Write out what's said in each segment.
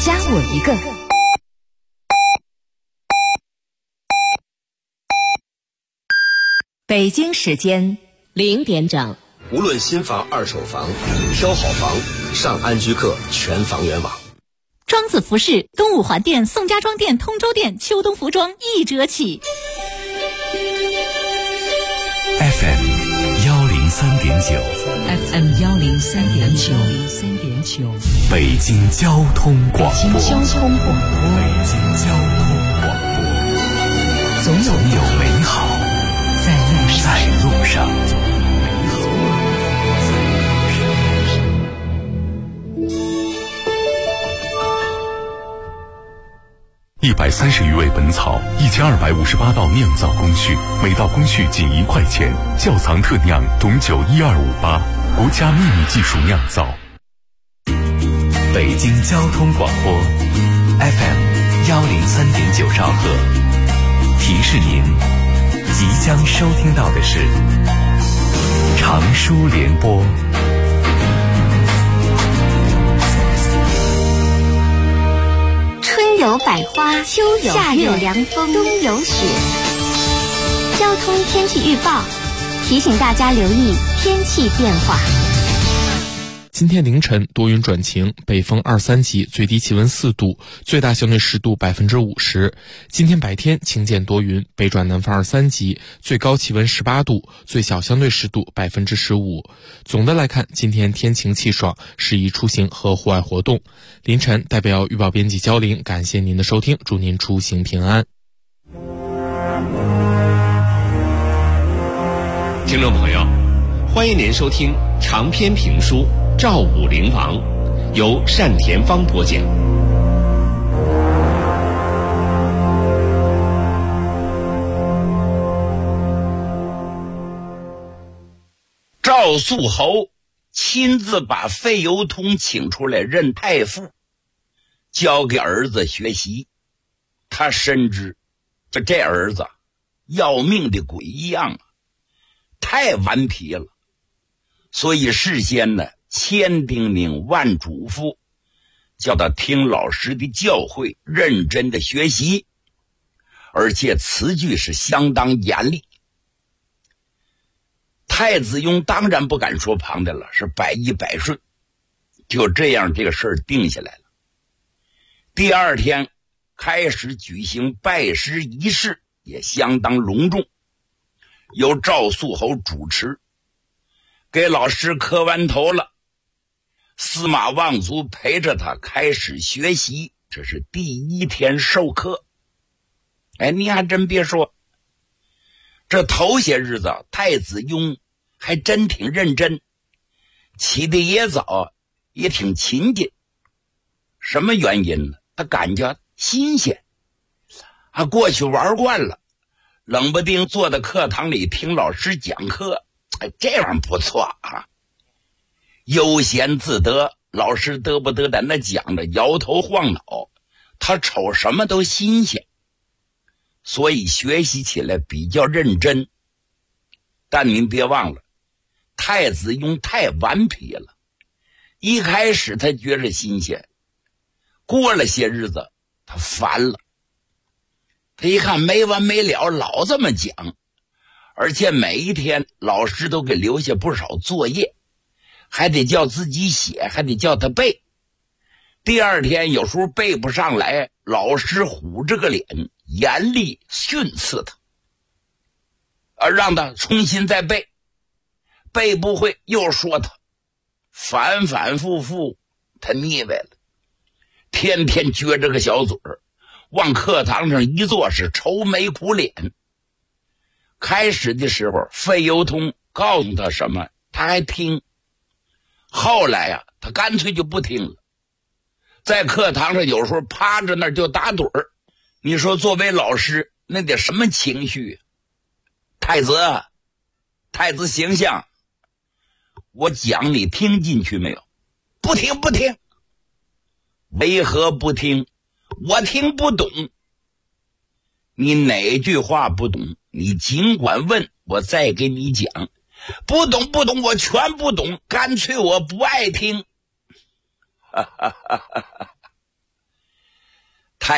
加我一个。北京时间0点整。 无论新房二手房，挑好房上安居客全房源网。 庄子服饰东五环店、宋家庄店、通州店秋冬服装1折起。 FM 103.9 FM 103.9 北京交通广播。 北京交通广播，总有美好在路上。130余味本草，1258道酿造工序，每道工序仅1块钱。窖藏特酿董酒12588，国家秘密技术酿造。北京交通广播 FM 103.9兆赫，提示您即将收听到的是长舒联播。 春有百花，秋有夏有凉风，冬有雪。交通天气预报提醒大家留意天气变化。 今天凌晨多云转晴，北风2、3级，最低气温4度，最大相对湿度50%。今天白天晴间多云，北转南风2、3级，最高气温18度，最小相对湿度15%。总的来看，今天天晴气爽，适宜出行和户外活动。凌晨代表预报编辑焦玲，感谢您的收听，祝您出行平安。 听众朋友，欢迎您收听长篇评书《赵武灵王》，由单田芳播讲。 赵肃侯亲自把费由通请出来任太傅，交给儿子学习。他深知这儿子要命的鬼一样啊，太顽皮了，所以事先呢千叮咛万嘱咐，叫他听老师的教诲，认真的学习，而且词句是相当严厉。太子雍当然不敢说旁的了，是百依百顺。就这样，这个事儿定下来了。第二天开始举行拜师仪式，也相当隆重，由赵肃侯主持。给老师磕完头了，司马望族陪着他开始学习，这是第1天授课。你还真别说，这头些日子太子雍还真挺认真，起得也早，也挺勤勤。什么原因呢？他感觉新鲜，过去玩惯了，冷不丁坐在课堂里听老师讲课，这样不错啊。悠闲自得，老师得不得在那讲着摇头晃脑，他瞅什么都新鲜，所以学习起来比较认真。但您别忘了，太子雍太顽皮了，一开始他觉着新鲜，过了些日子他烦了。他一看没完没了，老这么讲，而且每一天老师都给留下不少作业，还得叫自己写，还得叫他背。第二天有时候背不上来，老师虎着个脸，严厉训斥他，让他重新再背，背不会又说他，反反复复，他腻歪了，天天撅着个小嘴儿，往课堂上一坐是愁眉苦脸。开始的时候费由通告诉他什么他还听，后来他干脆就不听了，在课堂上有时候趴着那儿就打盹儿。你说作为老师那得什么情绪？太子形象，我讲你听进去没有？不听。为何不听？我听不懂。你哪句话不懂，你尽管问，我再给你讲。不懂，我全不懂，干脆我不爱听。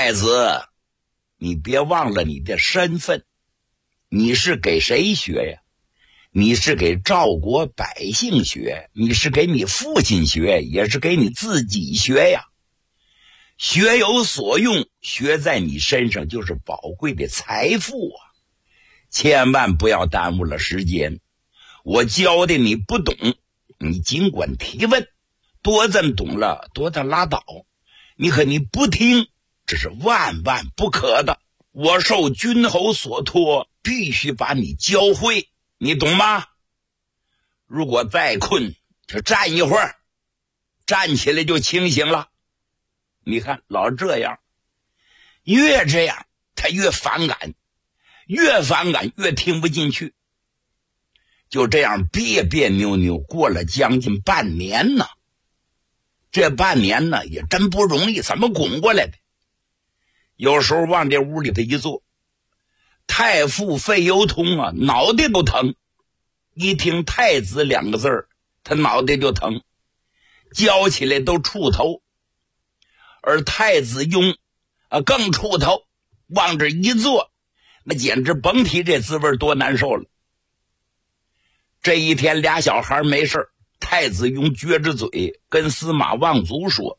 太子，你别忘了你的身份，你是给谁学呀？你是给赵国百姓学，你是给你父亲学，也是给你自己学呀。学有所用，学在你身上就是宝贵的财富啊！千万不要耽误了时间。我教的你不懂，你尽管提问，多咱懂了，多咱拉倒。你不听，这是万万不可的。我受君侯所托，必须把你教会，你懂吗？如果再困，就站一会儿，站起来就清醒了。你看老这样，越这样他越反感，越反感越听不进去，就这样别别扭扭过了将近半年呢。这半年呢也真不容易，怎么滚过来的？有时候往这屋里头一坐，太傅费由通啊，脑袋都疼。一听太子两个字儿，他脑袋就疼，叫起来都触头。而太子雍更触头，往这一坐，那简直甭提这滋味多难受了。这一天俩小孩没事，太子雍撅着嘴跟司马望族说：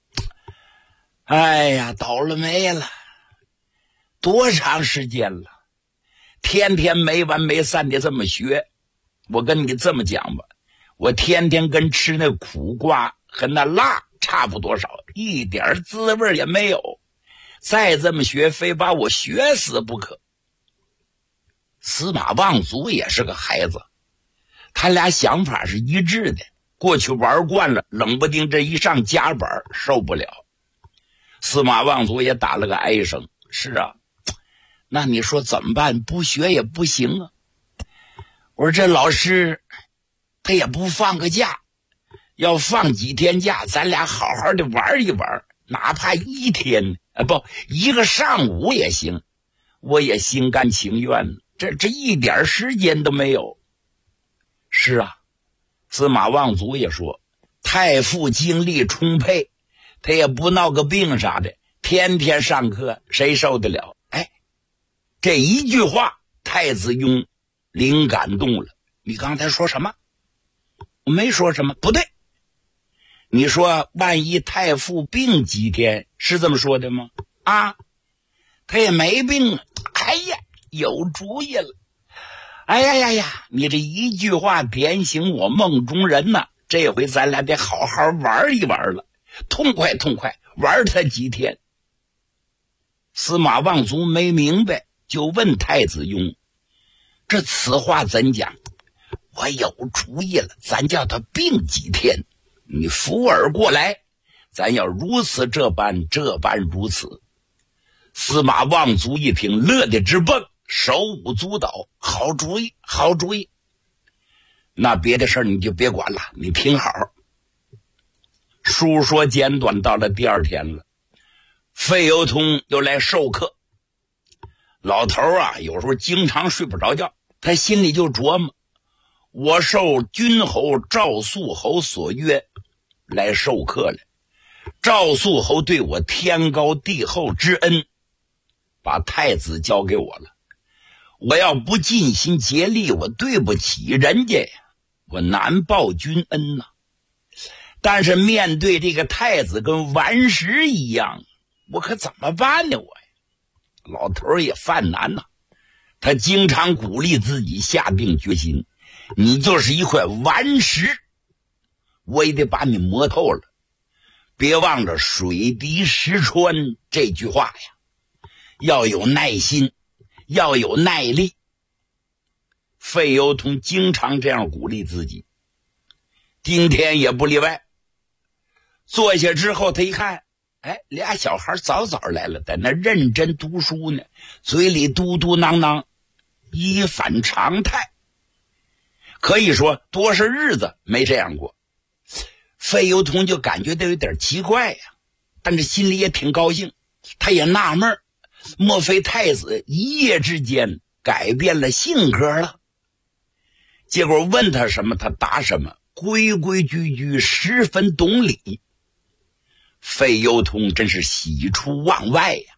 哎呀，倒了霉了，多长时间了，天天没完没散的这么学。我跟你这么讲吧，我天天跟吃那苦瓜和那辣差不多少，一点滋味也没有。再这么学，非把我学死不可。司马望族也是个孩子，他俩想法是一致的。过去玩惯了，冷不丁这一上夹板受不了。司马望族也打了个哀声：是啊，那你说怎么办？不学也不行啊。我说这老师他也不放个假，要放几天假，咱俩好好的玩一玩，哪怕一天一个上午也行，我也心甘情愿。这一点时间都没有。是啊，司马望族也说，太傅精力充沛，他也不闹个病啥的，天天上课，谁受得了？哎，这一句话，太子雍灵感动了。你刚才说什么？我没说什么，不对。你说万一太傅病几天，是这么说的吗？啊，他也没病啊。哎呀，有主意了。哎呀，你这一句话点醒我梦中人呐，这回咱俩得好好玩一玩了，痛快痛快玩他几天。司马望族没明白，就问太子雍：这此话怎讲？我有主意了，咱叫他病几天，你扶耳过来，咱要如此这般如此。司马望族一听，乐得直蹦，手舞足蹈，好主意，好主意。那别的事儿你就别管了，你听好。书说简短，到了第二天了，费由通又来授课。老头啊，有时候经常睡不着觉，他心里就琢磨：我受君侯赵肃侯所约来授课了，赵肃侯对我天高地厚之恩，把太子交给我了。我要不尽心竭力，我对不起人家呀，我难报君恩呐。但是面对这个太子跟顽石一样，我可怎么办呢？我呀，老头也犯难呐。他经常鼓励自己下定决心，你就是一块顽石，我也得把你磨透了。别忘了水滴石穿这句话呀，要有耐心，要有耐力。费由通经常这样鼓励自己，今天也不例外。坐下之后，他一看，哎，俩小孩早早来了，在那认真读书呢，嘴里嘟嘟囔囔，一反常态。可以说多少日子没这样过。费由通就感觉到有点奇怪呀，但是心里也挺高兴。他也纳闷，莫非太子一夜之间改变了性格了？结果问他什么他答什么，规规矩矩，十分懂礼。费由通真是喜出望外呀。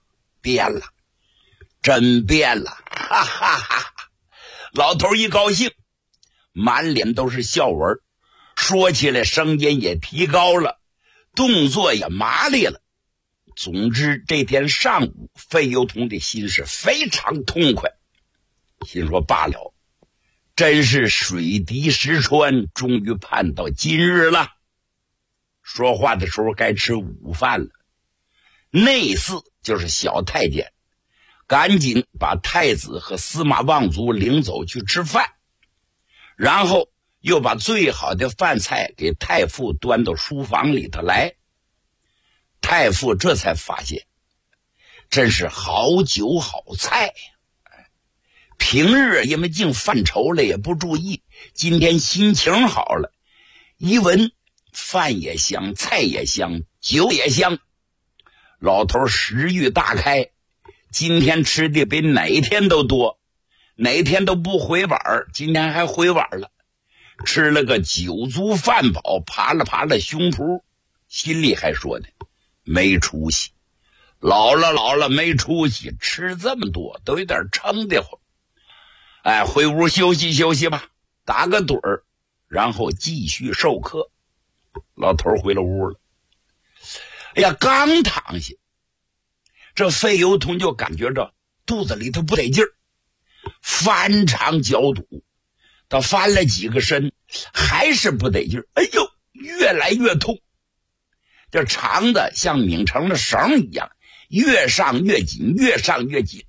变了，真变了，哈哈哈！老头一高兴，满脸都是笑纹，说起来声音也提高了，动作也麻利了。总之这天上午，费油桶的心是非常痛快，心说罢了，真是水滴石穿，终于盼到今日了。说话的时候该吃午饭了，内侍就是小太监赶紧把太子和司马望族领走去吃饭，然后又把最好的饭菜给太傅端到书房里头来。太傅这才发现，真是好酒好菜。平日因为净犯愁了也不注意，今天心情好了，一闻饭也香，菜也香，酒也香，老头食欲大开，今天吃的比哪天都多，哪天都不回碗，今天还回碗了，吃了个酒足饭饱，扒拉扒拉胸脯，心里还说呢，没出息，老了没出息，吃这么多都有点撑得慌。回屋休息休息吧，打个盹儿，然后继续授课。老头回了屋了。刚躺下，这费油桶就感觉着肚子里头不得劲儿，翻肠绞肚，他翻了几个身还是不得劲儿，越来越痛，这肠子像拧成了绳一样，越上越紧，越上越紧，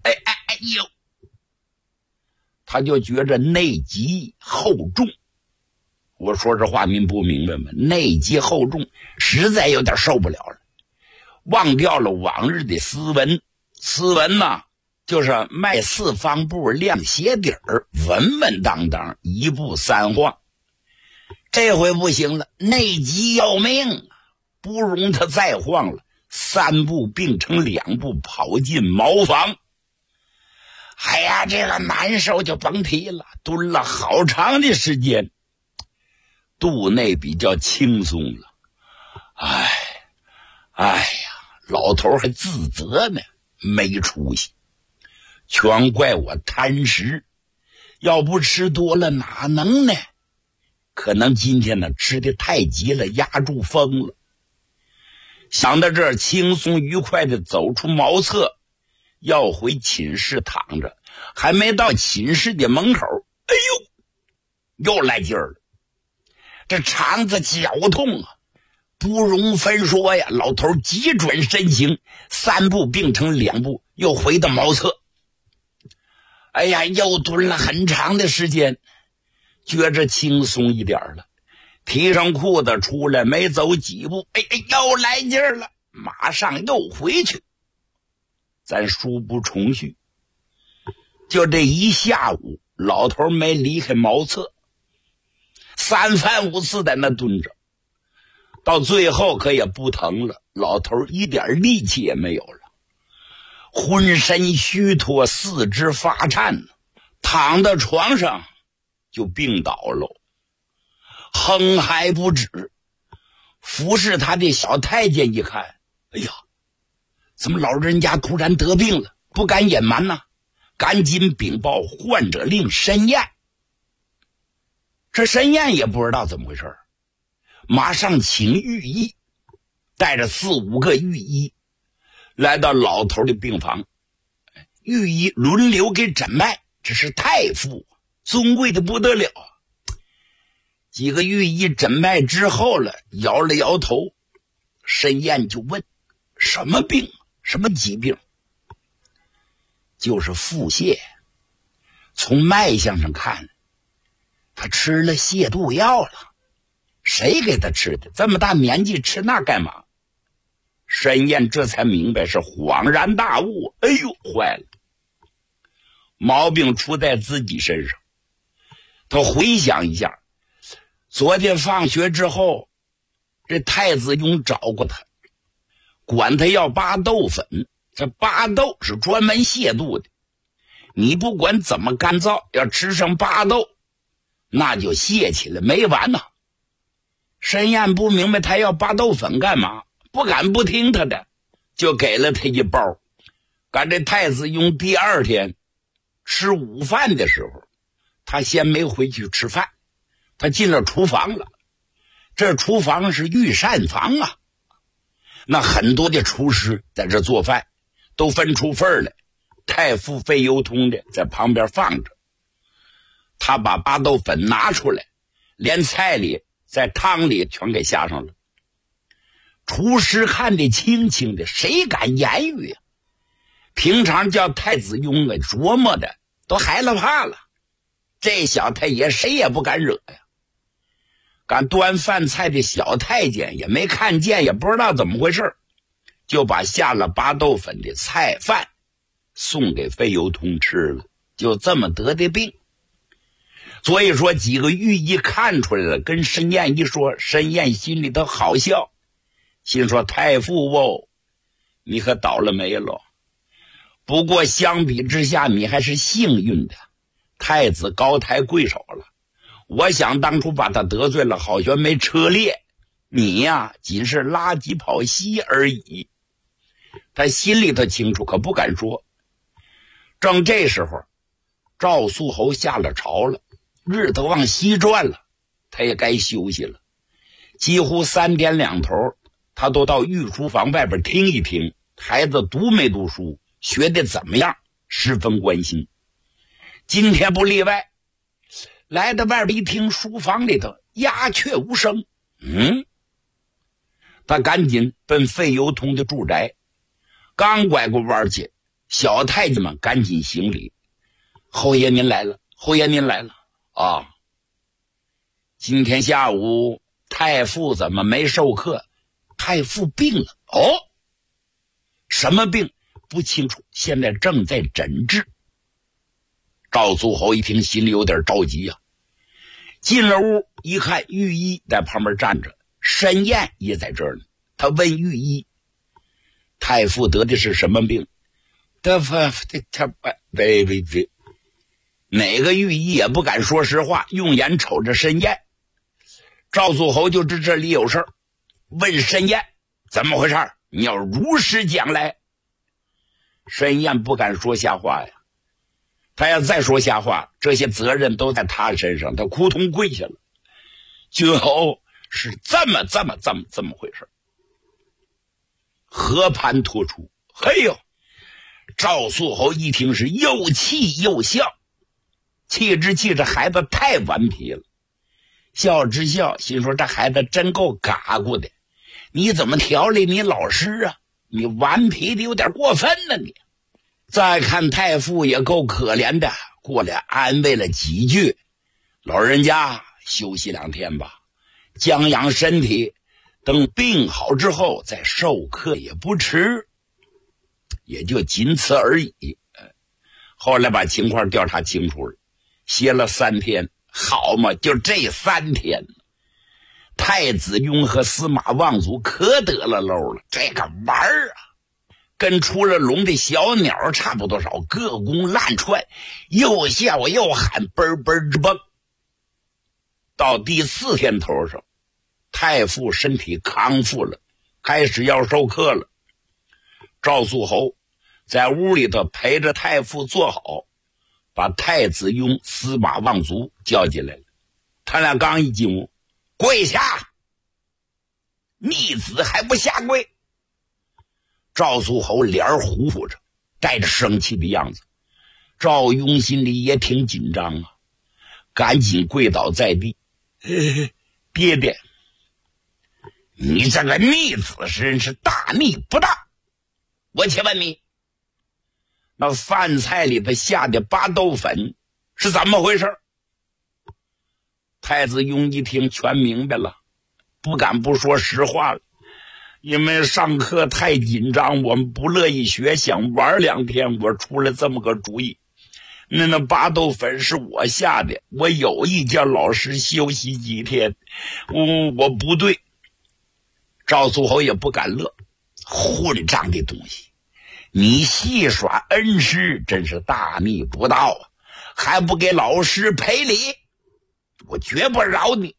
他就觉着内急厚重。我说这话您不明白吗？内急厚重，实在有点受不了了，忘掉了往日的斯文。斯文呢，就是迈四方步，亮鞋底儿，稳稳当当，一步三晃。这回不行了，内急要命，不容他再晃了，三步并成两步跑进茅房。这个难受就甭提了，蹲了好长的时间，肚内比较轻松了。老头还自责呢，没出息，全怪我贪食，要不吃多了哪能呢？可能今天呢吃的太急了，压住风了。想到这儿，轻松愉快的走出茅厕，要回寝室躺着，还没到寝室的门口，又来劲儿了。这肠子绞痛啊，不容分说呀。老头急转身形，三步并成两步，又回到茅厕。又蹲了很长的时间，觉着轻松一点了，提上裤子出来，没走几步，又来劲儿了，马上又回去。咱书不重叙，就这一下午，老头没离开茅厕，三番五次在那蹲着，到最后可也不疼了，老头一点力气也没有了，浑身虚脱，四肢发颤，躺到床上就病倒了，哼还不止。服侍他的小太监一看，怎么老人家突然得病了，不敢隐瞒呢，赶紧禀报患者令申验。这申验也不知道怎么回事，马上请御医，带着4、5个御医来到老头的病房，御医轮流给诊脉，这是太傅，尊贵的不得了。几个御医诊脉之后了，摇了摇头，申验就问什么病，什么疾病？就是腹泻，从脉象上看，他吃了泻肚药了。谁给他吃的？这么大年纪吃那干嘛？申验这才明白，是恍然大悟。坏了，毛病出在自己身上。他回想一下，昨天放学之后，这太子雍找过他，管他要巴豆粉。这巴豆是专门泻肚的，你不管怎么干燥，要吃上巴豆，那就泻起来没完呐。申验不明白他要巴豆粉干嘛，不敢不听他的，就给了他一包。 赶这太子雍第二天吃午饭的时候，他先没回去吃饭，他进了厨房了。这厨房是御膳房啊，那很多的厨师在这做饭，都分出份来。太傅费由通的在旁边放着，他把巴豆粉拿出来，连菜里在汤里全给下上了。厨师看得清清的，谁敢言语呀？平常叫太子雍啊琢磨的都害了怕了，这小太爷谁也不敢惹呀。敢端饭菜的小太监也没看见，也不知道怎么回事，就把下了巴豆粉的菜饭送给费由通吃了，就这么得的病。所以说几个御医看出来了，跟申燕一说，申燕心里头好笑，心说太傅哦，你可倒了霉了。不过相比之下你还是幸运的，太子高抬贵手了。我想当初把他得罪了，好悬没车裂，你呀仅是拉几跑稀而已。他心里头清楚，可不敢说。正这时候赵肃侯下了朝了，日子往西转了，他也该休息了。几乎3点2头他都到御书房外边听一听孩子读没读书，学得怎么样，十分关心。今天不例外，来到外边一听，书房里头鸦雀无声。他赶紧奔费由通的住宅，刚拐过弯去，小太监们赶紧行礼：“侯爷您来了，侯爷您来了啊！今天下午太傅怎么没授课？太傅病了哦？什么病？不清楚，现在正在诊治。”赵肃侯一听，心里有点着急啊。进了屋一看，御医在旁边站着，申燕也在这儿呢。他问御医：“太傅得的是什么病？”哪个御医也不敢说实话，用眼瞅着申燕。赵肃侯就知这里有事儿，问申燕怎么回事，你要如实讲来。申燕不敢说瞎话呀，他要再说瞎话，这些责任都在他身上，他扑通跪下了。君侯是这么回事，和盘托出。嘿呦，赵肃侯一听是又气又笑，气之气这孩子太顽皮了，笑之笑，心说这孩子真够嘎咕的，你怎么调理你老师啊？你顽皮的有点过分了你。再看太傅也够可怜的，过来安慰了几句：“老人家休息2天吧，将养身体，等病好之后再授课也不迟。”也就仅此而已。后来把情况调查清楚了，歇了3天，好嘛，就这3天，太子雍和司马望族可得了漏了，这个玩儿啊，跟出了笼的小鸟差不多少，各弓乱窜，又笑又喊，嘣嘣之蹦。到第4天头上，太傅身体康复了，开始要授课了。赵肃侯在屋里头陪着太傅坐好，把太子雍、司马望族叫进来了。他俩刚一进屋，跪下！逆子还不下跪！赵肃侯脸糊糊着，带着生气的样子。赵雍心里也挺紧张啊，赶紧跪倒在地：“爹爹，你这个逆子真是大逆不道！我且问你，那饭菜里头下的巴豆粉是怎么回事？”太子雍一听全明白了，不敢不说实话了。因为上课太紧张，我们不乐意学，想玩2天，我出了这么个主意。那巴豆粉是我下的，我有意叫老师休息几天，我不对。赵肃侯也不敢乐，混账的东西，你戏耍恩师，真是大逆不道啊！还不给老师赔礼，我绝不饶你。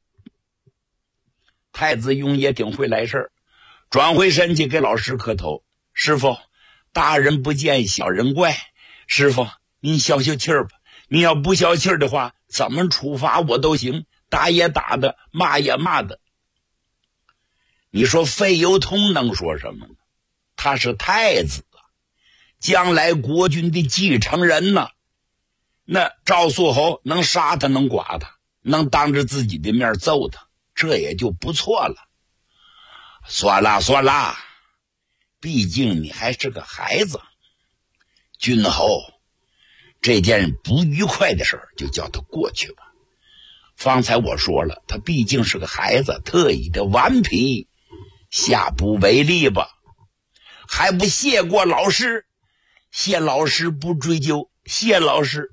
太子雍也挺会来事儿，转回身去给老师磕头：“师傅， 大人不见小人怪，师傅您消消气儿吧，你要不消气儿的话，怎么处罚我都行，打也打的，骂也骂的。你说费由通能说什么呢？他是太子啊，将来国君的继承人呢。那赵肃侯能杀他，能剐他，能当着自己的面揍他，这也就不错了。算了，毕竟你还是个孩子。君侯，这件不愉快的事儿就叫他过去吧。方才我说了，他毕竟是个孩子，特意的顽皮，下不为例吧。还不谢过老师？谢老师不追究，谢老师。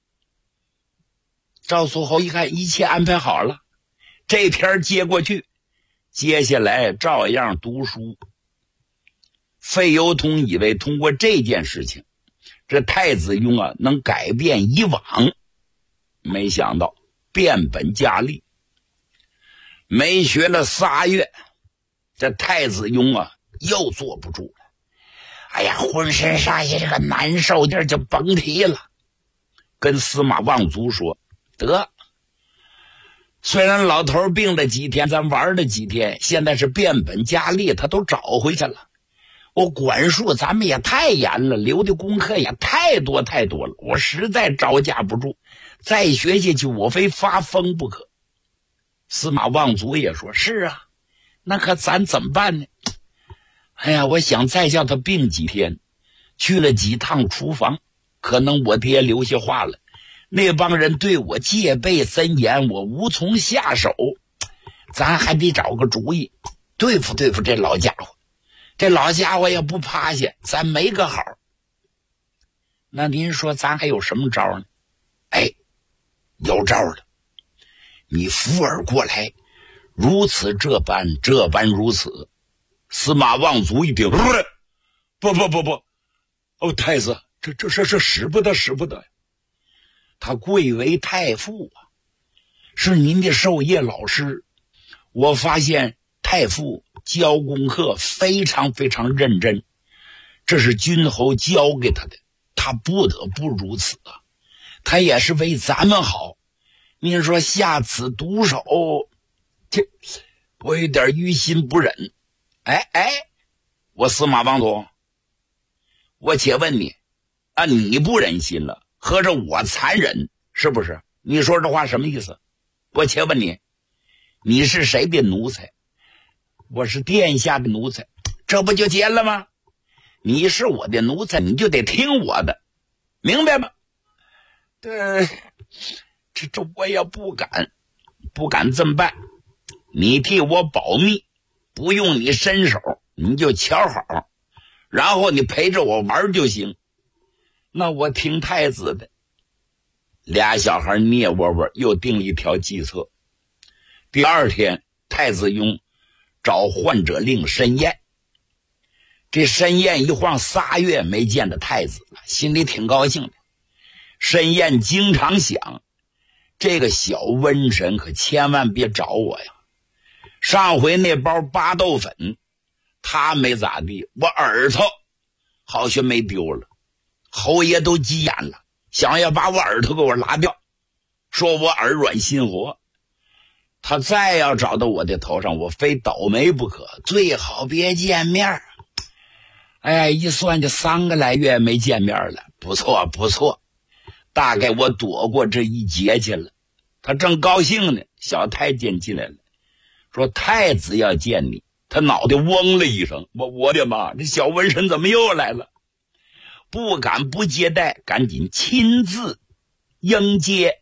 赵肃侯一看一切安排好了，这篇接过去，接下来照样读书。费由通以为通过这件事情，这太子雍啊能改变以往，没想到变本加厉。没学了3月，这太子雍啊又坐不住了。哎呀，浑身上下这个难受劲儿就甭提了。跟司马望族说，得，虽然老头病了几天，咱玩了几天，现在是变本加厉，他都找回去了。我管束咱们也太严了，留的功课也太多了，我实在招架不住，再学下去我非发疯不可。司马望族也说，是啊，那可咱怎么办呢？哎呀，我想再叫他病几天，去了几趟厨房，可能我爹留下话了，那帮人对我戒备森严，我无从下手，咱还得找个主意对付这老家伙。这老家伙也不趴下，咱没个好。那您说咱还有什么招呢？哎，有招了。你扶耳过来，如此这般如此。司马望族一听，不，哦，太子，这使不得。他贵为太傅啊，是您的授业老师。我发现太傅教功课非常认真，这是君侯教给他的，他不得不如此啊。他也是为咱们好。您说下此毒手，这我有点于心不忍。我司马望族，我且问你啊，你不忍心了，合着我残忍是不是？你说这话什么意思？我且问你，你是谁的奴才？我是殿下的奴才，这不就结了吗？你是我的奴才，你就得听我的，明白吗？这我也不敢这么办。你替我保密，不用你伸手，你就瞧好，然后你陪着我玩就行。那我听太子的。俩小孩蹑窝窝又定了一条计策。第二天，太子雍找患者令申彦。这申彦一晃3月没见着太子了，心里挺高兴的。申彦经常想，这个小瘟神可千万别找我呀。上回那包巴豆粉他没咋地，我耳朵好像没丢了，侯爷都急眼了，想要把我耳朵给我拉掉，说我耳软心活。他再要找到我的头上，我非倒霉不可，最好别见面。一算就3个来月没见面了，不错，大概我躲过这一劫去了。他正高兴呢，小太监进来了，说太子要见你。他脑袋嗡了一声，我的妈，这小瘟神怎么又来了？不敢不接待，赶紧亲自迎接。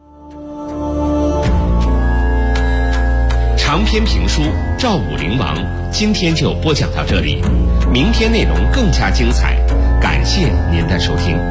长篇评书《赵武灵王》今天就播讲到这里，明天内容更加精彩，感谢您的收听。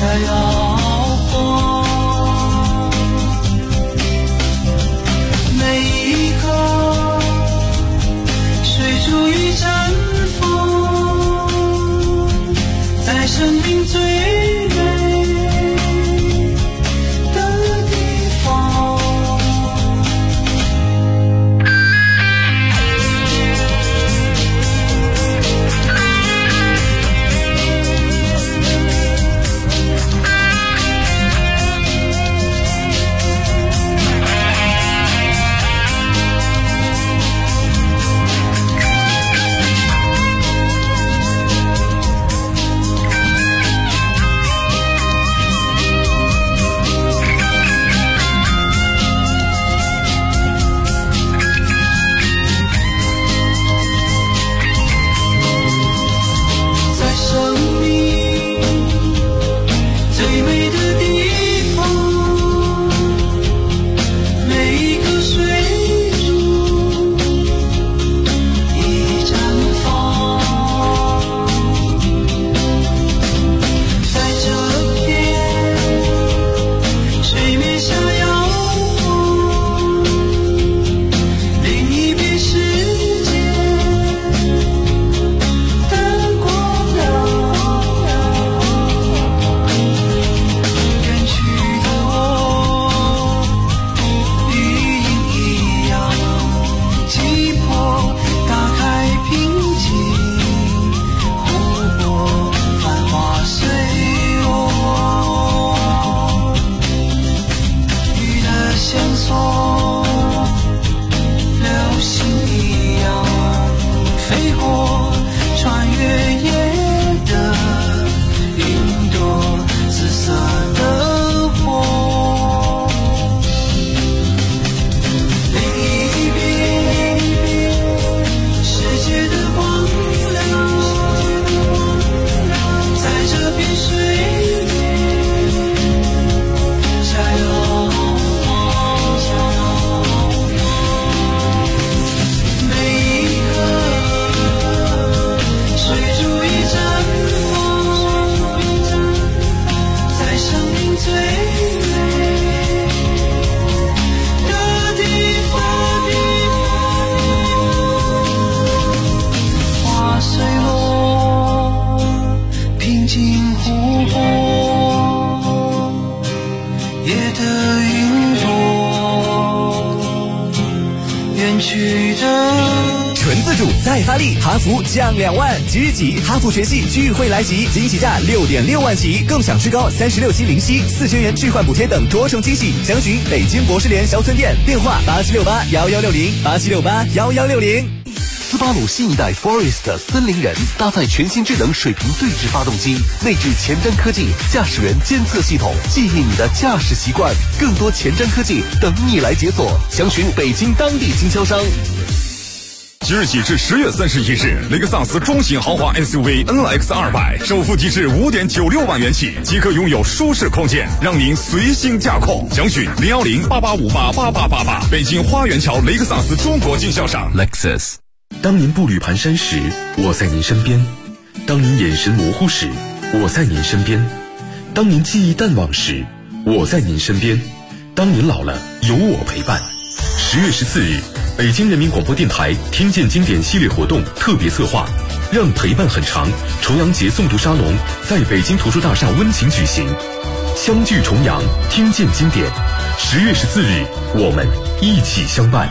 纯自主再发力，哈弗降2万，即日起哈弗全系聚会来袭，惊喜价6.6万起，更享最高36期零息，4000元置换补贴等多重惊喜。详询北京博士联销村店，电话87681160，87681160。 斯巴鲁新一代 Forest 森林人搭载全新智能水平对置发动机，内置前瞻科技驾驶员监测系统，记忆你的驾驶习惯，更多前瞻科技等你来解锁。详询北京当地经销商。 即日起至10月31日，雷克萨斯中型豪华 SUV NX200首付提至5.96万元起，即可拥有舒适空间，让您随心驾控。详询01088588888，北京花园桥雷克萨斯中国经销商 Lexus。当您步履蹒跚时，我在您身边；当您眼神模糊时，我在您身边；当您记忆淡忘时，我在您身边；当您老了，有我陪伴。10月14日，北京人民广播电台听见经典系列活动特别策划，让陪伴很长重阳节诵读沙龙在北京图书大厦温情举行，相聚重阳，听见经典。10月14日，我们一起相伴。